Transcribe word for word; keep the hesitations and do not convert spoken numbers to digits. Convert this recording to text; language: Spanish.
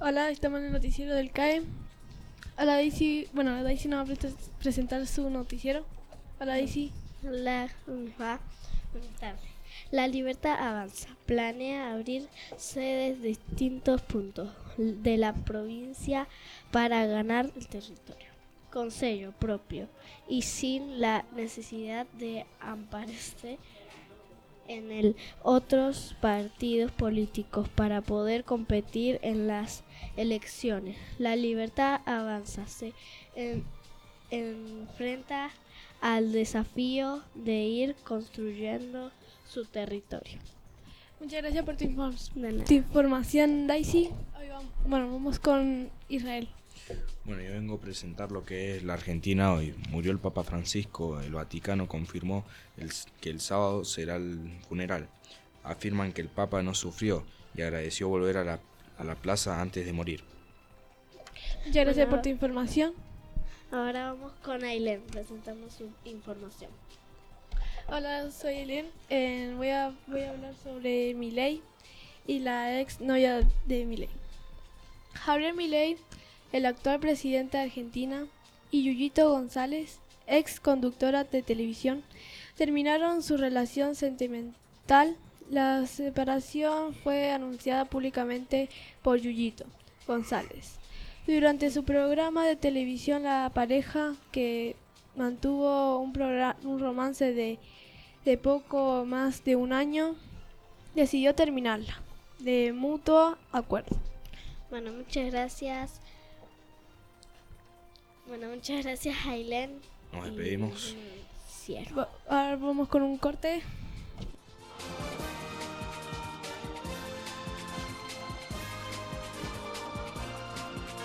Hola, estamos en el noticiero del C A E. Hola Daisy, bueno, Daisy nos va a pre- presentar su noticiero. Hola Daisy. La, va, buenas tardes. La Libertad Avanza planea abrir sedes de distintos puntos de la provincia para ganar el territorio, con sello propio y sin la necesidad de ampararse en el otros partidos políticos para poder competir en las elecciones. La Libertad Avanza se en- enfrenta al desafío de ir construyendo su territorio. Muchas gracias por tu, inform- De nada. tu información, Daisy. Hoy vamos, bueno, vamos con Israel. Bueno, yo vengo a presentar lo que es la Argentina hoy. Murió el Papa Francisco, el Vaticano confirmó el- que el sábado será el funeral. Afirman que el Papa no sufrió y agradeció volver a la, a la plaza antes de morir. Muchas gracias Bueno, por tu información. Ahora vamos con Ailén presentando su información. Hola, soy Elena. Eh, voy, a, voy a hablar sobre Milei y la ex novia de Milei. Javier Milei, el actual presidente de Argentina, y Yuyito González, ex conductora de televisión, terminaron su relación sentimental. La separación fue anunciada públicamente por Yuyito González. Durante su programa de televisión, la pareja, que mantuvo un, progra- un romance de, de poco más de un año, decidió terminarla, de mutuo acuerdo. Bueno, muchas gracias. Bueno, muchas gracias Ailén. Nos Y, despedimos. mm, cierro. Va- Ahora vamos con un corte.